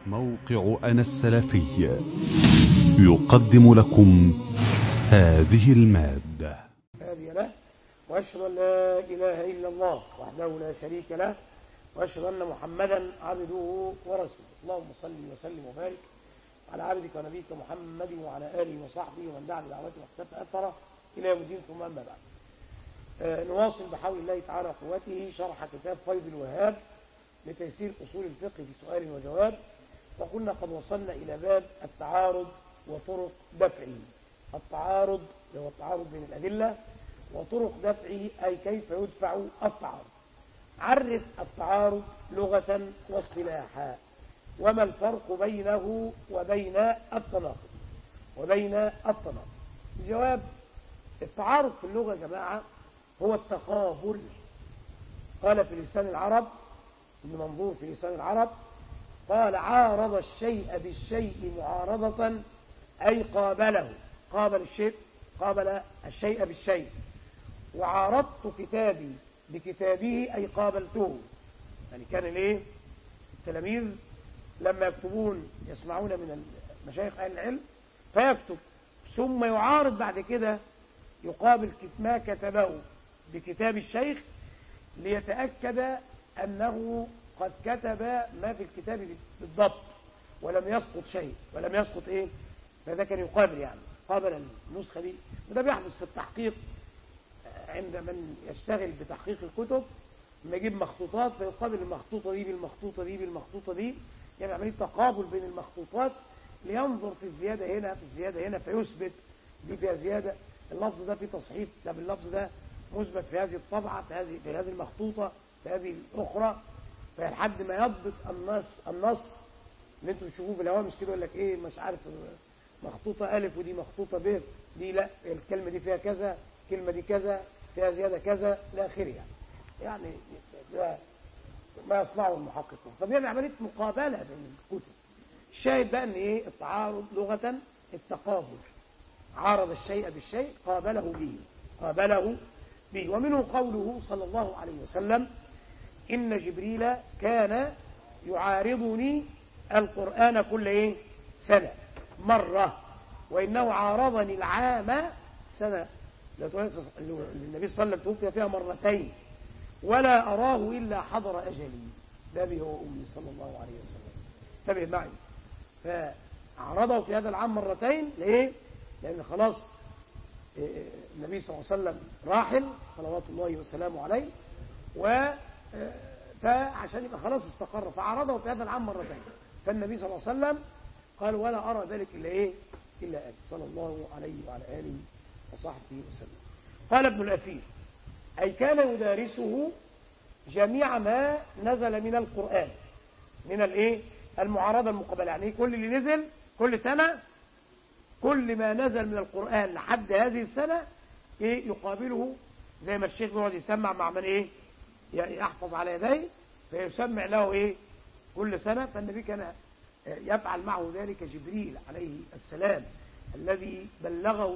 موقع أنا السلفي يقدم لكم هذه المادة. هادي له، وأشهد أن لا إله إلا الله وحده لا شريك له، وأشهد أن محمدا عبده ورسوله. اللهم صل وسلم وبارك على عبدك ونبيك محمد وعلى آله وصحبه ومن دعا بدعوته واختفى أثره إلى يوم الدين، ثم أما بعد. نواصل بحول الله تعالى وقوته شرح كتاب فيض الوهاب لتيسير أصول الفقه في سؤال وجواب، وكنا قد وصلنا إلى باب التعارض وطرق دفعه. التعارض هو التعارض بين الأدلة، وطرق دفعه أي كيف يدفع التعارض. عرف التعارض لغة واصطلاحا، وما الفرق بينه وبين التناقض. الجواب: التعارض في اللغة يا جماعة هو التقابل. قال في لسان العرب ابن منظور في لسان العرب، قال: عارض الشيء بالشيء معارضة، أي قابله. قابل الشيء بالشيء. وعارضت كتابي بكتابه، أي قابلته. يعني كان التلاميذ لما يكتبون يسمعون من مشايخ أهل العلم فيكتب، ثم يعارض بعد كده، يقابل ما كتبه بكتاب الشيخ ليتأكد أنه قد كتب ما في الكتاب بالضبط ولم يسقط شيء، فده كان يقابل، قابل النسخة دي. وده بيحدث في التحقيق عند من يشتغل بتحقيق الكتب، لما يجيب مخطوطات فيقابل المخطوطة دي بالمخطوطة دي، يعني عملية تقابل بين المخطوطات لينظر في الزيادة هنا فيثبت دي فيها زيادة، اللفظ ده فيه تصحيح، ده باللفظ ده مثبت في هذه الطبعة، في هذه المخطوطة، في هذه الأخرى، فلحد ما يضبط النص اللي انتم بتشوفوه في الهوامش كده، يقول لك مش عارف مخطوطة ألف ودي مخطوطة ب، دي لا، الكلمة دي فيها كذا، الكلمة دي كذا، فيها زيادة كذا إلى آخره. يعني ده ما يصنعه المحققون. فبيعمل عملية مقابلة بين الكتب. الشاهد بقى ان التعارض لغة التقابل. عارض الشيء بالشيء، قابله به. ومنه قوله صلى الله عليه وسلم: إن جبريل كان يعارضني القرآن كل سنة مرة، وإنه عارضني العام سنة النبي صلى الله عليه وسلم توفي فيها مرتين، ولا أراه إلا حضر أجلي، بابي هو أمي صلى الله عليه وسلم. انتبه معي، فعرضه في هذا العام مرتين. ليه؟ لأن خلاص النبي صلى الله عليه وسلم راحل صلوات الله وسلامه عليه، فعشان يبقى خلاص استقر، فعرضه في هذا العام مرتين. فالنبي صلى الله عليه وسلم قال: ولا أرى ذلك إلا أبي صلى الله عليه وعلى آله وصحبه وسلم. قال ابن الأثير: أي كان يدارسه جميع ما نزل من القرآن، من المعارضة المقابلة. يعني كل اللي نزل كل سنة، كل ما نزل من القرآن لحد هذه السنة يقابله، زي ما الشيخ بيقعد يسمع مع من يحفظ على يديه، فيسمع له كل سنة. فالنبي كان يفعل معه ذلك جبريل عليه السلام، الذي بلغ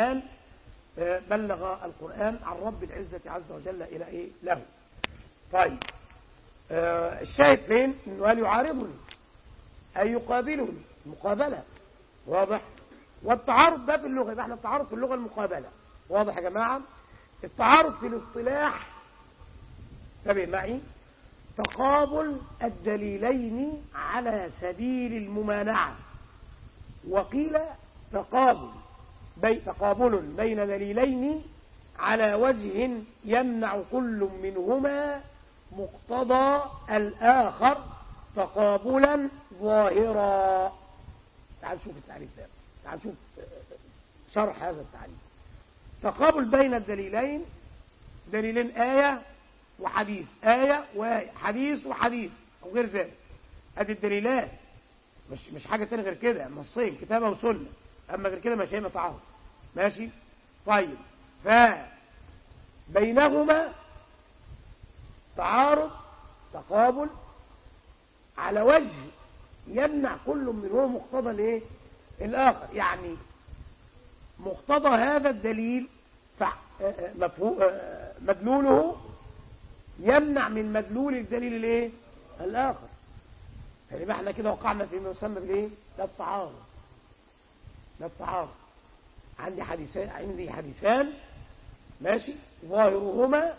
القرآن عن رب العزة عز وجل إلى له. طيب، الشاهد فين؟ إنه قال يعارضني أي يقابلني، مقابلة. واضح؟ والتعارض ده في اللغة، يبقى احنا التعارض في اللغة المقابلة. واضح يا جماعة؟ التعارض في الاصطلاح، انتبه معي، تقابل الدليلين على سبيل الممانعة. وقيل تقابل بين دليلين على وجه يمنع كل منهما مقتضى الآخر تقابلا ظاهرا. تعال شوف التعريف ده، تعال شوف شرح هذا التعريف. تقابل بين الدليلين، دليلين آية وحديث، آية وحديث وحديث أو غير ذلك. هذه الدليلات مش حاجة تانية غير كده، نصين، كتابة وسنة. أما غير كده مش هيبقى تعارض. ماشي؟ طيب، فبينهما تعارض، تقابل على وجه يمنع كل منهما مقتضى الآخر. يعني مقتضى هذا الدليل مدلوله يمنع من مدلول الدليل الآخر. فيبقى احنا كده وقعنا فيما يسمى بالايه؟ ده التعارض. ده التعارض. عندي حديثان ماشي، ظاهرهما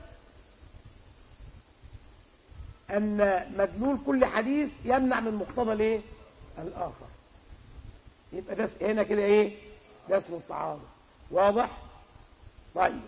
أن مدلول كل حديث يمنع من مقتضى الايه؟ الآخر. يبقى ده هنا كده ايه؟ ده اسمه التعارض. واضح؟ طيب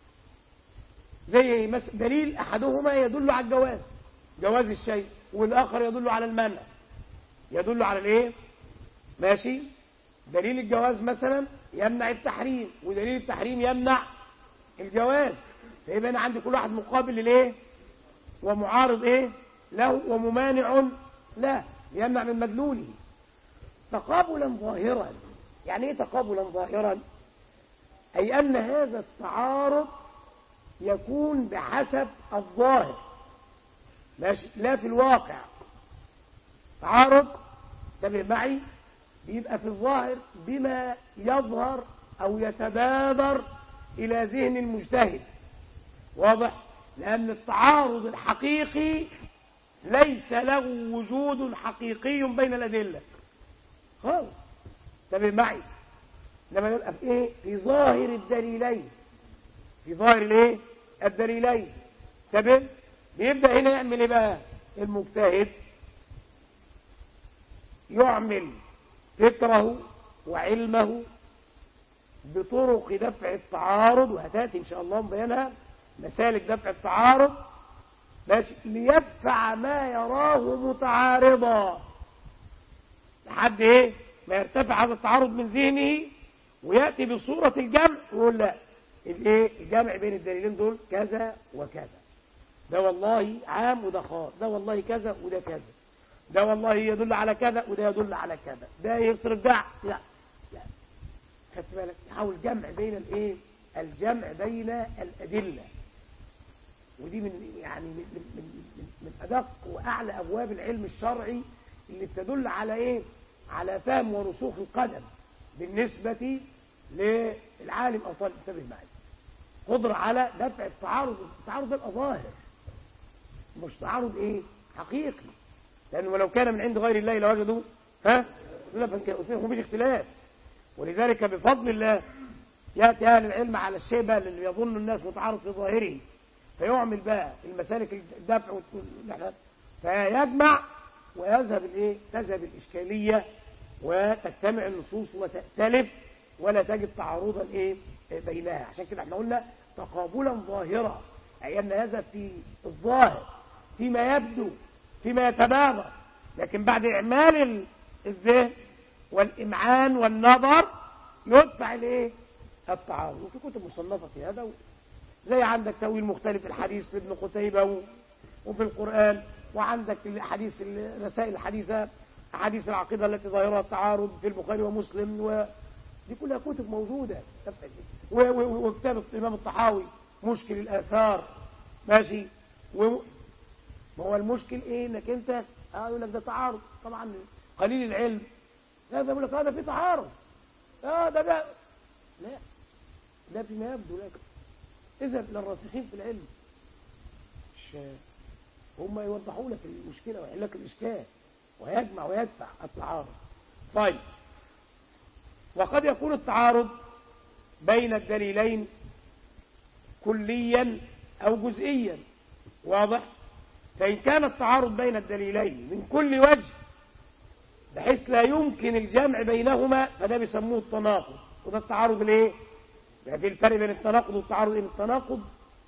زي دليل أحدهما يدل على الجواز، جواز الشيء، والآخر يدل على المنع، يدل على الايه؟ ماشي. دليل الجواز مثلا يمنع التحريم، ودليل التحريم يمنع الجواز. فيبقى انا عندي كل واحد مقابل للايه؟ ومعارض ايه له، وممانع لا، يمنع من مدلوله. تقابلا ظاهرا. يعني ايه تقابلا ظاهرا؟ اي ان هذا التعارض يكون بحسب الظاهر، ماشي، لا في الواقع. تعارض، انتبه معي، بيبقى في الظاهر بما يظهر او يتبادر الى ذهن المجتهد. واضح؟ لان التعارض الحقيقي ليس له وجود حقيقي بين الادله خالص. انتبه معي. لما يبقى في ايه؟ في ظاهر الدليلين، في ظاهر الايه؟ الدليلين. انتبه. بيبدا هنا يعمل ايه بقى المجتهد؟ يعمل فكره وعلمه بطرق دفع التعارض، وهتاتي ان شاء الله بيانها مسالك دفع التعارض، ماشي، ليدفع ما يراه متعارضا لحد ايه؟ ما يرتفع هذا التعارض من ذهنه وياتي بصوره الجمع ويقول لا، الايه؟ الجمع بين الدليلين دول كذا وكذا، ده والله عام وده خاص، ده والله كذا وده كذا، ده والله يدل على كذا وده يدل على كذا، ده يصرف ده. لا لا، خدت بالك؟ يحاول جمع بين الايه؟ الجمع بين الادله. ودي من يعني من ادق واعلى ابواب العلم الشرعي اللي بتدل على ايه؟ على فهم ورسوخ القدم بالنسبه للعالم او طالب. انتبه معي. قدره على دفع التعارض. التعارض ده ظاهر، مش تعارض ايه؟ حقيقي. لانه لو كان من عند غير الله لوجدوا مفيش اختلاف. ولذلك بفضل الله ياتي اهل العلم على الشيء بقى اللي يظن الناس متعارض في ظاهره، فيعمل بقى المسالك الدفع فيجمع ويذهب الايه؟ تذهب الاشكاليه وتجتمع النصوص وتأتلف ولا تجد تعارضا ايه؟ بينها. عشان كده احنا قلنا تقابلا ظاهرا، اي ان هذا في الظاهر فيما يبدو فيما يتبادر، لكن بعد اعمال الذهن والامعان والنظر يدفع الايه؟ التعارض. وفي كتب مصنفه في هذا، زي عندك تأويل مختلف الحديث لابن قتيبة وفي القرآن، وعندك الحديث الرسائل الحديثة، أحاديث العقيدة التي ظاهرها التعارض في البخاري ومسلم، ودي كلها كتب موجودة. وكتاب الإمام الطحاوي مشكل الآثار، ماشي. ما هو المشكل إيه؟ إنك أنت يقول لك ده تعارض. طبعا قليل العلم لا، ده يقول لك هذا في تعارض، ده لا، ده فيما يبدو لك. اذهب للراسخين في العلم، هم يوضحوا لك المشكله ويحل لك الاشكال ويجمع ويدفع التعارض. طيب، وقد يكون التعارض بين الدليلين كليا او جزئيا. واضح؟ فان كان التعارض بين الدليلين من كل وجه بحيث لا يمكن الجمع بينهما، فده بيسموه التناقض. وده التعارض الايه؟ في الفرق بين التناقض والتعارض. ان التناقض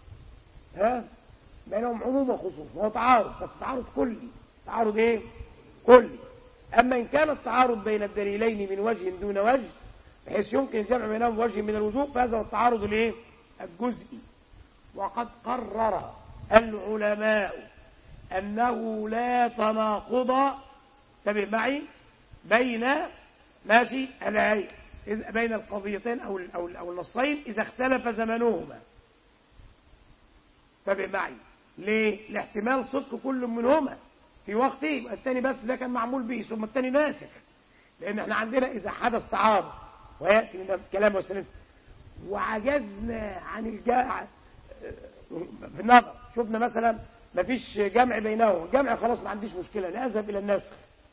بينهم عموم وخصوص، هو تعارض بس تعارض كلي. تعارض ايه؟ كلي. اما ان كان التعارض بين الدليلين من وجه دون وجه بحيث يمكن الجمع بينهم بوجه من الوجوه، فهذا هو التعارض الايه؟ الجزئي. وقد قرر العلماء انه لا تناقض، انتبه معي، بين ماشي بين القضيتين او النصين اذا اختلف زمنهما. انتبه معي. ليه؟ لاحتمال صدق كل منهما في وقته، يبقى الثاني بس ده كان معمول به ثم الثاني ناسخ. لان احنا عندنا اذا حدث تعارض وياتي من الكلام والسلسله وعجزنا عن الجمع في النظر، شفنا مثلا ما فيش جمع بينهم، الجمع خلاص ما عنديش مشكله، لا اذهب الى النسخ.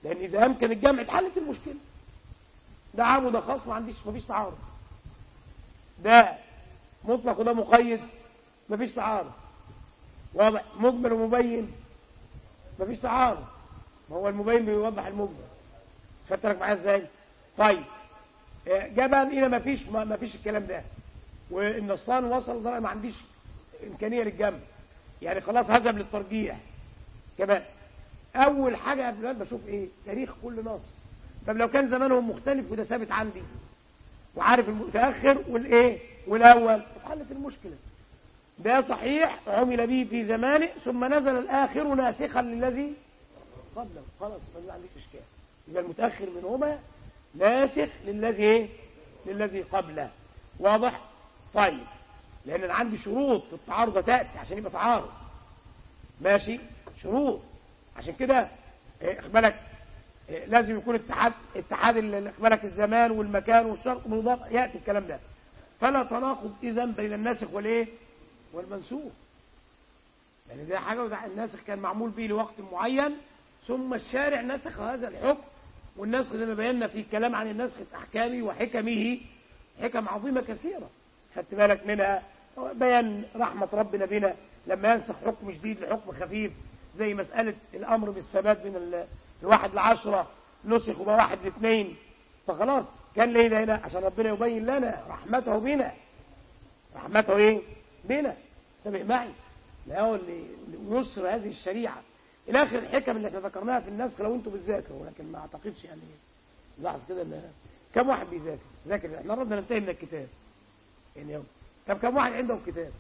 لأن إذا أمكن الجمع اتحلت المشكلة. ده عام وده خاص، مفيش تعارض. ده مطلق وده مقيد، مفيش تعارض. واضح؟ مجمل ومبين، مفيش تعارض. ما هو المبين بيوضح المجمل. خدت بالك معايا ازاي؟ طيب جاء بقى هنا مفيش الكلام ده، والنصان وصل ده ما عنديش إمكانية للجمع، يعني خلاص هذهب للترجيح كمان. أول حاجة قبل ما بشوف إيه؟ تاريخ كل نص. طب لو كان زمانهم مختلف وده ثابت عندي وعارف المتأخر والإيه والأول، اتحلت المشكلة. ده صحيح عمل به في زمانه ثم نزل الآخر ناسخا للذي قبله، خلاص ما عنديش إشكال. يبقى المتأخر منهما ناسخ للذي قبله. واضح؟ طيب لأن أنا عندي شروط في التعارض تأتي عشان يبقى تعارض. ماشي؟ شروط. عشان كده بالك لازم يكون اتحاد بالك الزمان والمكان والشرط والمضاف، يأتي الكلام ده. فلا تناقض إذن بين الناسخ والمنسوخ. يعني ده حاجة، وده الناسخ كان معمول به لوقت معين ثم الشارع نسخ هذا الحكم. والنسخ زي ما بينا في الكلام عن النسخ في أحكامه وحكمه، حكم عظيمة كثيرة خدت بالك منها. بيان رحمة ربنا بنا لما ينسخ حكم جديد لحكم خفيف، زي مسألة الأمر بالثبات من 1 ل10 نسخ وبقى 1 ل2، فخلاص كان ليه هنا عشان ربنا يبين لنا رحمته بنا. رحمته ايه بنا؟ انتبه معي، لا هو اللي يسر هذه الشريعة إلى آخر الحكم اللي احنا ذكرناها في النسخ لو انتم بتذاكروا، ولكن ما اعتقدش يعني لاحظ كده ان كم واحد ذاكر احنا قربنا ننتهي من الكتاب يعني يوم. طب كم واحد عنده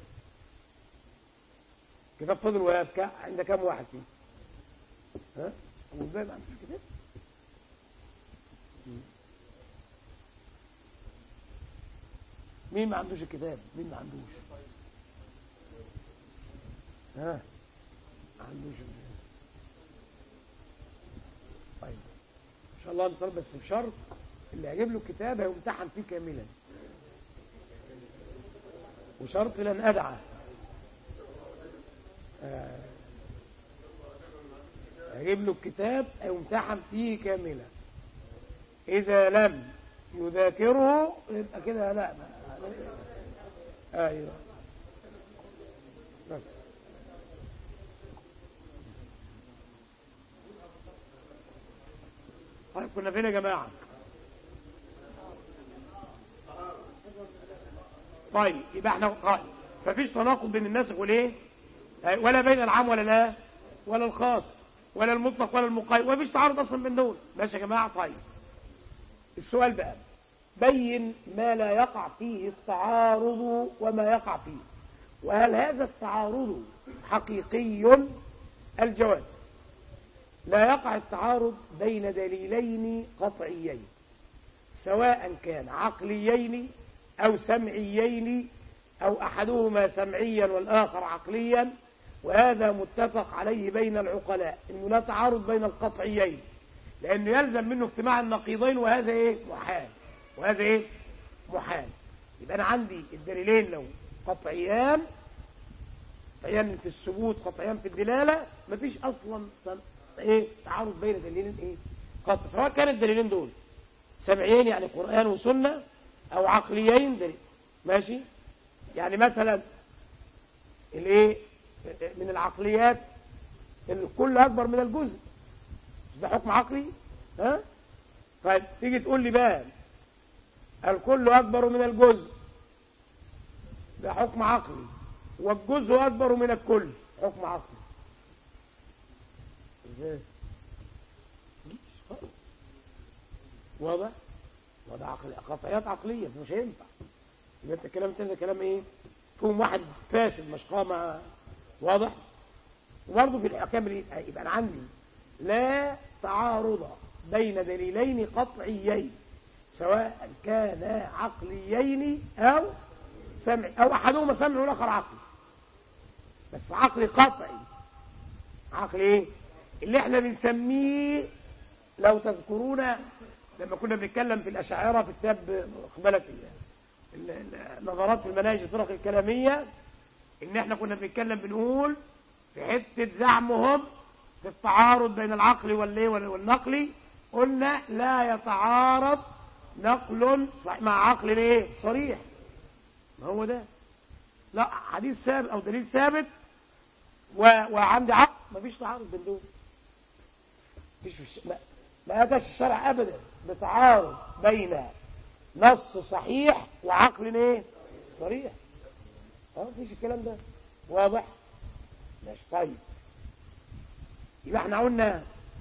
كتاب فضل وهاب عند كم واحد فيه؟ ها؟ ابو الباب ما عندوش كتاب؟ مين ما عندوش الكتاب؟ مين ما عندوش؟ ها؟ ما عندوش. طيب ان شاء الله نصل، بس بشرط اللي هيجيب له الكتاب هيمتحن فيه كاملا، وشرط لن أدعى هيجيب له الكتاب هيمتحن فيه كاملا. إذا لم يذاكره يبقى كده لا ايوه بس. طيب كنا فين يا جماعة؟ طيب يبقى احنا قائل ففيش تناقض بين الناسخ والايه، ولا بين العام ولا الخاص ولا المطلق ولا المقيد، ومفيش تعارض اصلا بين دول. ماشي يا جماعه؟ طيب السؤال بقى، بين ما لا يقع فيه التعارض وما يقع فيه، وهل هذا التعارض حقيقي؟ الجواب: لا يقع التعارض بين دليلين قطعيين سواء كان عقليين أو سمعيين أو أحدهما سمعيا والآخر عقليا، وهذا متفق عليه بين العقلاء إنه لا تعارض بين القطعيين، لأنه يلزم منه اجتماع النقيضين، وهذا إيه؟ محال. وهذا إيه؟ محال. يبقى أنا عندي الدليلين لو قطعيان في الثبوت قطعيان في الدلالة، مفيش أصلا إيه تعارض بين دليلين إيه قطع، سواء كان الدليلين دول سمعيين يعني قرآن وسنة، أو عقليين دليل. ماشي؟ يعني مثلا الايه من العقليات الكل أكبر من الجزء، مش ده حكم عقلي؟ ها؟ طيب تيجي تقول لي بقى الكل أكبر من الجزء، ده حكم عقلي، والجزء أكبر من الكل حكم عقلي. ازاي؟ واضح؟ وده قطعيات عقلية مش هينفع. يبقى انت الكلام ده كلام ايه؟ فيهم واحد فاسد مش قامة. واضح؟ وبرضه في الأحكام يبقى أنا عندي لا تعارض بين دليلين قطعيين سواء كانا عقليين أو سمع، أو أحدهما سمع والآخر عقلي، بس عقلي قطعي. عقلي ايه؟ اللي احنا بنسميه لو تذكرون لما كنا بنتكلم في الأشاعرة في كتاب بالك نظرات في المناهج الفرق الكلامية، ان احنا كنا بنتكلم بنقول في حتة زعمهم في التعارض بين العقل والنقل قلنا لا يتعارض نقل مع عقل ايه صريح. ما هو ده لا حديث ثابت او دليل ثابت وعندي عقل، ما فيش تعارض بين دول. ما اتاش الشرع ابدا بتعارض بين نص صحيح وعقل ايه صريح. مفيش الكلام ده. واضح؟ ماشي. طيب يبقى احنا قلنا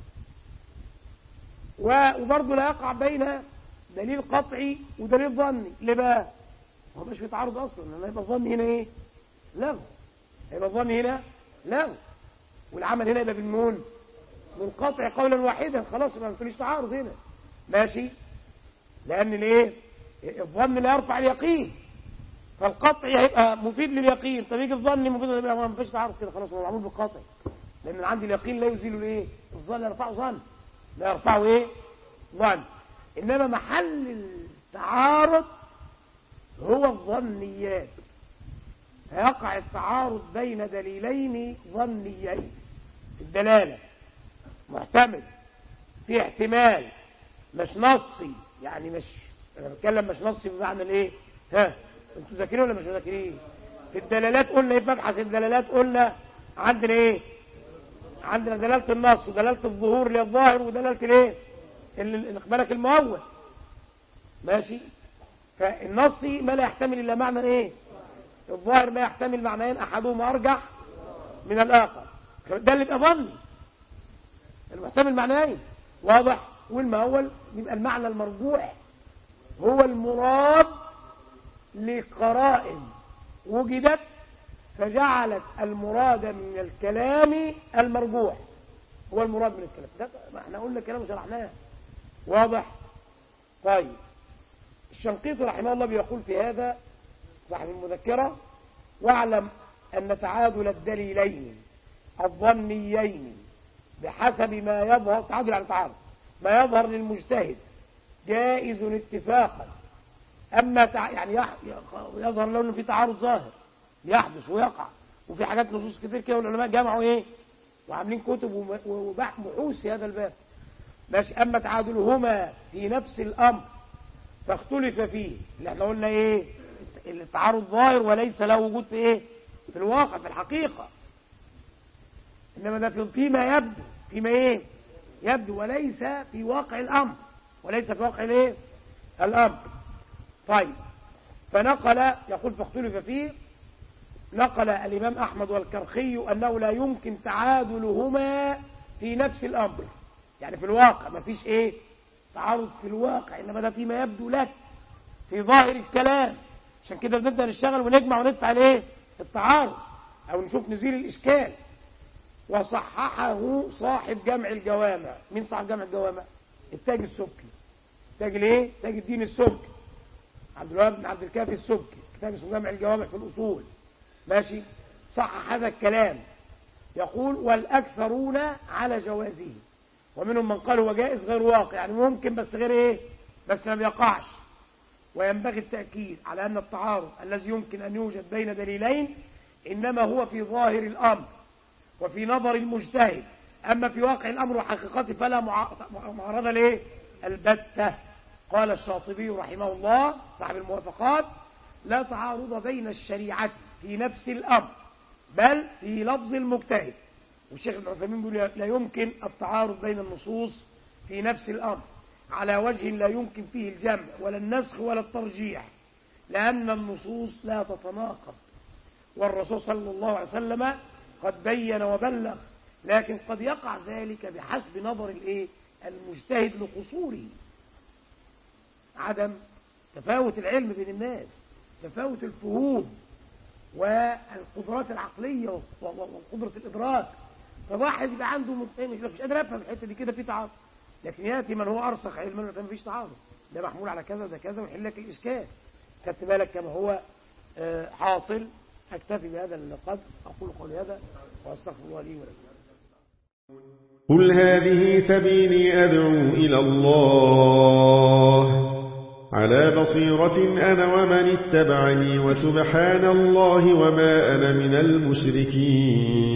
وبرضه لا يقع بين دليل قطعي ودليل ظني. ليه بقى؟ هو مش في تعارض اصلا، لان يبقى الظن هنا ايه لغو، يبقى الظن هنا لغو، والعمل هنا يبقى بالنون منقطع قولا واحدا، خلاص ما فيش تعارض هنا. ماشي. لان الايه الظن لا يرفع اليقين، فالقطع هيبقى مفيد لليقين. طب يجي الظن مفيد، ما فيش تعارض كده، خلاص هو معمول بالقطع، لان عندي اليقين لا يزيل الايه الظن، لا يرفعه ظن، لا يرفعه ايه ظن. انما محل التعارض هو الظنيات، فيقع التعارض بين دليلين ظنيين في الدلاله، محتمل في احتمال مش نصي، يعني مش انا بتكلم مش نصي بمعنى الايه انتوا ذاكرين ولا مش ذاكرين؟ في الدلالات قلنا ايه؟ مبحث الدلالات قلنا عندنا ايه؟ عندنا دلاله النص ودلاله الظهور للظاهر ودلاله الايه بالك المؤول. ماشي. فالنصي ما لا يحتمل الا معنى ايه؟ الظاهر ما يحتمل معنيين احدهما ارجح من الاخر، ده اللي يبقى ظني، المحتمل معنيين. واضح؟ والمؤول يبقى المعنى المرجوح هو المراد لقرائن وجدت فجعلت المراد من الكلام المرجوح هو المراد من الكلام ده. ما احنا قلنا كلام وشرحناه. واضح؟ طيب الشنقيطي رحمه الله بيقول في هذا صاحب المذكرة: واعلم أن تعادل الدليلين الظنيين بحسب ما يظهر، تعادل يعني تعارض، ما يظهر للمجتهد جائز اتفاقا. أما يعني يظهر له في تعارض ظاهر يحدث ويقع، وفي حاجات نصوص كتير كده والعلماء جمعوا ايه وعاملين كتب وبحوث في هذا الباب. ماشي. أما تعادلهما في نفس الأمر فاختلف فيه، اللي احنا قلنا ايه التعارض ظاهر وليس له وجود في ايه في الواقع في الحقيقة، إنما ده فيما يبدو، فيما ايه يبدو وليس في واقع الأمر، وليس في واقع الايه الأمر. طيب فنقل يقول فاختلف فيه، نقل الإمام أحمد والكرخي أنه لا يمكن تعادلهما في نفس الأمر، يعني في الواقع ما فيش ايه تعارض في الواقع، إنما ده فيما يبدو لك في ظاهر الكلام. عشان كده بنبدأ نشتغل ونجمع وندفع الايه التعارض او نشوف نزيل الإشكال. وصححه صاحب جمع الجوامع. مين صاحب جمع الجوامع؟ التاج السبكي، تاج الايه تاج الدين السبكي، عبد الوهاب بن عبد الكافي السبكي، كتاب اسمه جمع الجوامع في الأصول. ماشي. صحح هذا الكلام، يقول والأكثرون على جوازه، ومنهم من قال هو جائز غير واقع، يعني ممكن بس غير ايه بس ما بيقعش. وينبغي التأكيد على أن التعارض الذي يمكن أن يوجد بين دليلين إنما هو في ظاهر الأمر وفي نظر المجتهد، أما في واقع الأمر وحقيقته فلا معارضة ليه البتة. قال الشاطبي رحمه الله صاحب الموافقات: لا تعارض بين الشريعة في نفس الأمر بل في لفظ المجتهد. والشيخ ابن عثيمين بيقول لا يمكن التعارض بين النصوص في نفس الأمر على وجه لا يمكن فيه الجمع ولا النسخ ولا الترجيح، لأن النصوص لا تتناقض، والرسول صلى الله عليه وسلم قد بين وبلغ، لكن قد يقع ذلك بحسب نظر الايه المجتهد لقصوره، عدم تفاوت العلم بين الناس، تفاوت الفهوم والقدرات العقلية وقدرة الإدراك. فواحد يبقى عنده مش قادر أفهم الحتة دي كده في تعارض، لكن يأتي من هو أرسخ علما ما فيش تعارض، ده محمول على كذا وده كذا ويحل لك الإشكال. خدت بالك كما هو حاصل. أكتفي بهذا القدر، أقول قولي هذا وأستغفر الله لي ولكم. قل هذه سبيلي أدعو إلى الله على بصيرة أنا ومن اتبعني، وسبحان الله وما أنا من المشركين.